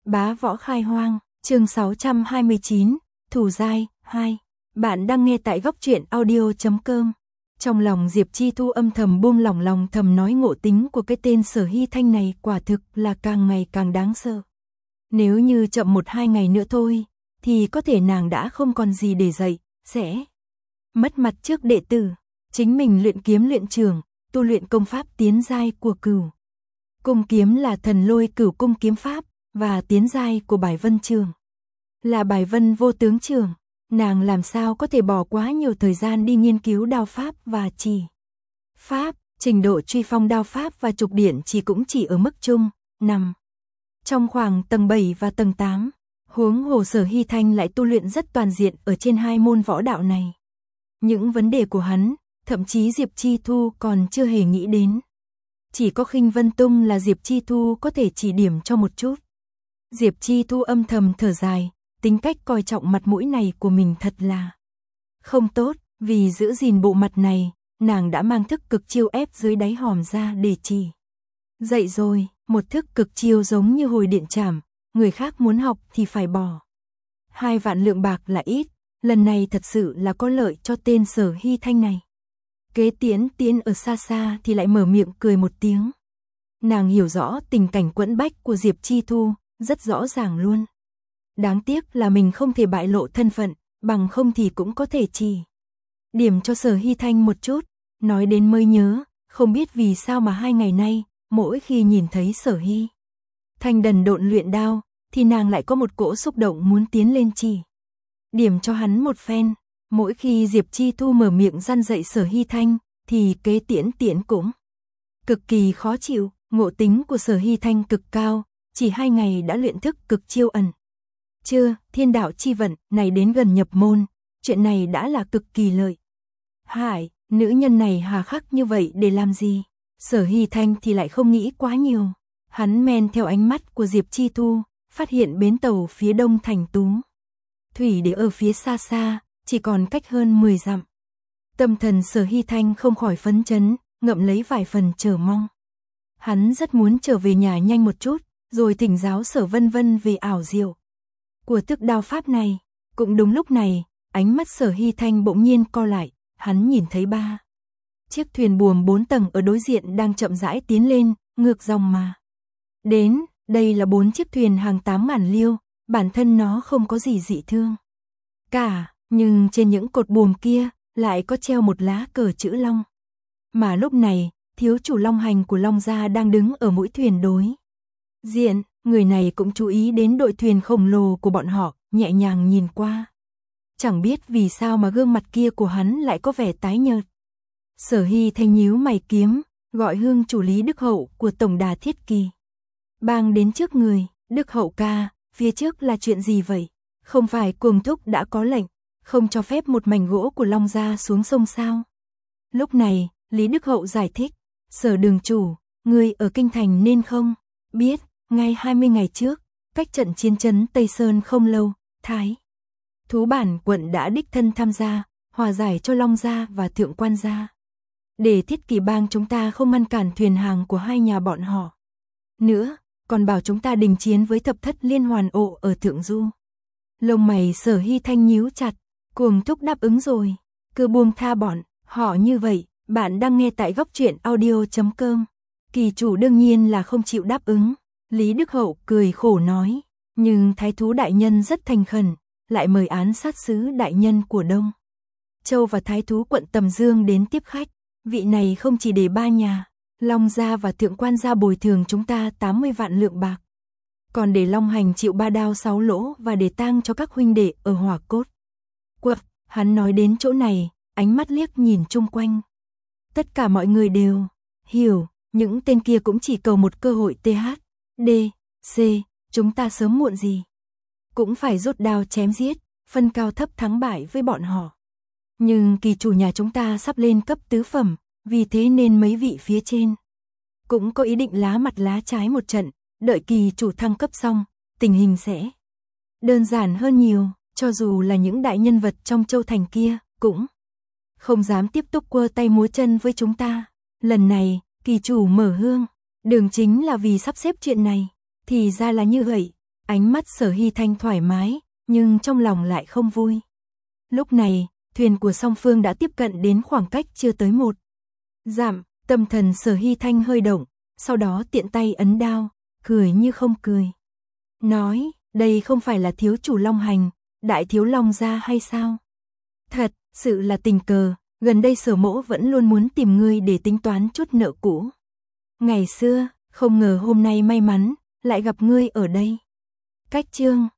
Bá Võ Khai Hoang, chương 629, Thủ Giai, 2. Bạn đang nghe tại góc truyện audio.com. Trong lòng Diệp Chi Thu âm thầm buông lỏng, lòng thầm nói ngộ tính của cái tên Sở Hy Thanh này quả thực là càng ngày càng đáng sợ. Nếu như chậm 1-2 ngày nữa thôi, thì có thể nàng đã không còn gì để dạy, sẽ mất mặt trước đệ tử. Chính mình luyện kiếm luyện trường, tu luyện công pháp tiến giai của Cửu Cung kiếm là Thần Lôi Cửu Cung kiếm pháp, và tiến giai của Bài Vân trường là Bài Vân vô tướng trường. Nàng làm sao có thể bỏ quá nhiều thời gian đi nghiên cứu đao pháp và chỉ pháp, trình độ truy phong đao pháp và trục điển cũng chỉ ở mức trung, nằm trong khoảng tầng 7 và tầng 8. Huống hồ Sở Hy Thanh lại tu luyện rất toàn diện ở trên hai môn võ đạo này. Những vấn đề của hắn, thậm chí Diệp Chi Thu còn chưa hề nghĩ đến. Chỉ có Khinh Vân Tung là Diệp Chi Thu có thể chỉ điểm cho một chút. Diệp Chi Thu âm thầm thở dài, tính cách coi trọng mặt mũi này của mình thật là không tốt, vì giữ gìn bộ mặt này, nàng đã mang thức cực chiêu ép dưới đáy hòm ra để chỉ dạy rồi, một thức cực chiêu giống như hồi điện trảm, người khác muốn học thì phải bỏ 2 vạn lượng bạc là ít, lần này thật sự là có lợi cho tên Sở Hy Thanh này. Kế Tiễn ở xa xa thì lại mở miệng cười một tiếng. Nàng hiểu rõ tình cảnh quẫn bách của Diệp Chi Thu, rất rõ ràng luôn. Đáng tiếc là mình không thể bại lộ thân phận, bằng không thì cũng có thể chỉ điểm cho Sở Hy Thanh một chút. Nói đến mới nhớ, không biết vì sao mà 2 ngày nay, mỗi khi nhìn thấy Sở Hy Thanh đần độn luyện đao, thì nàng lại có một cỗ xúc động muốn tiến lên chỉ điểm cho hắn một phen. Mỗi khi Diệp Chi Thu mở miệng răn dạy Sở Hy Thanh, thì Kế Tiễn cũng cực kỳ khó chịu. Ngộ tính của Sở Hy Thanh cực cao, chỉ 2 ngày đã luyện thức cực chiêu ẩn chưa thiên đạo chi vận này đến gần nhập môn, chuyện này đã là cực kỳ lợi hại. Nữ nhân này hà khắc như vậy để làm gì? Sở Hy Thanh thì lại không nghĩ quá nhiều. Hắn men theo ánh mắt của Diệp Chi Thu, phát hiện bến tàu phía đông thành Tú Thủy để ở phía xa xa, chỉ còn cách hơn 10 dặm. Tâm thần Sở Hy Thanh không khỏi phấn chấn, ngậm lấy vài phần chờ mong. Hắn rất muốn trở về nhà nhanh một chút, rồi thỉnh giáo Sở Vân Vân về ảo diệu của thức đao pháp này. Cũng đúng lúc này, ánh mắt Sở Hy Thanh bỗng nhiên co lại, hắn nhìn thấy 3 chiếc thuyền buồm 4 tầng ở đối diện đang chậm rãi tiến lên, ngược dòng mà đến. Đây là 4 chiếc thuyền hàng 8.000 liêu, bản thân nó không có gì dị thương cả, nhưng trên những cột buồm kia lại có treo một lá cờ chữ Long. Mà lúc này, thiếu chủ Long Hành của Long gia đang đứng ở mũi thuyền đối diện, người này cũng chú ý đến đội thuyền khổng lồ của bọn họ, nhẹ nhàng nhìn qua. Chẳng biết vì sao mà gương mặt kia của hắn lại có vẻ tái nhợt. Sở Hy Thanh nhíu mày kiếm, gọi hương chủ Lý Đức Hậu của Tổng đà Thiết Kỳ bang đến trước người. Đức Hậu ca, phía trước là chuyện gì vậy? Không phải Cuồng Thúc đã có lệnh không cho phép một mảnh gỗ của Long gia xuống sông sao? Lúc này, Lý Đức Hậu giải thích, Sở đường chủ, người ở kinh thành nên không biết, ngay 20 ngày trước, cách trận chiến trấn Tây Sơn không lâu, Thái Thú Bản quận đã đích thân tham gia, hòa giải cho Long gia và Thượng Quan gia, để Thiết Kỳ bang chúng ta không ngăn cản thuyền hàng của hai nhà bọn họ nữa, còn bảo chúng ta đình chiến với thập thất liên hoàn ộ ở Thượng Du. Lông mày Sở Hy Thanh nhíu chặt. Cuồng Thúc đáp ứng rồi, cứ buông tha bọn họ như vậy. Bạn đang nghe tại góc truyện audio.com. Kỳ chủ đương nhiên là không chịu đáp ứng. Lý Đức Hậu cười khổ nói, nhưng Thái thú đại nhân rất thành khẩn, lại mời án sát sứ đại nhân của Đông Châu và Thái thú quận Tầm Dương đến tiếp khách. Vị này không chỉ để 3 nhà Long gia và Thượng Quan gia bồi thường chúng ta 80 vạn lượng bạc, còn để Long Hành chịu 3 đao 6 lỗ và để tang cho các huynh đệ ở Hỏa Cốt Quận. Hắn nói đến chỗ này, ánh mắt liếc nhìn chung quanh. Tất cả mọi người đều hiểu, những tên kia cũng chỉ cầu một cơ hội THDC, chúng ta sớm muộn gì cũng phải rút đao chém giết, phân cao thấp thắng bại với bọn họ. Nhưng kỳ chủ nhà chúng ta sắp lên cấp tứ phẩm, vì thế nên mấy vị phía trên cũng có ý định lá mặt lá trái một trận, đợi kỳ chủ thăng cấp xong, tình hình sẽ đơn giản hơn nhiều. Cho dù là những đại nhân vật trong châu thành kia, cũng không dám tiếp tục quơ tay múa chân với chúng ta. Lần này, kỳ chủ mở hương, đường chính là vì sắp xếp chuyện này. Thì ra là như vậy. Ánh mắt Sở Hy Thanh thoải mái, nhưng trong lòng lại không vui. Lúc này, thuyền của song phương đã tiếp cận đến khoảng cách chưa tới 1 dặm, tâm thần Sở Hy Thanh hơi động, sau đó tiện tay ấn đao, cười như không cười. Nói, đây không phải là thiếu chủ Long Hành, đại thiếu Long gia hay sao? Thật, sự là tình cờ, gần đây Sở mỗ vẫn luôn muốn tìm ngươi để tính toán chút nợ cũ. Ngày xưa, không ngờ hôm nay may mắn, lại gặp ngươi ở đây. Cách chương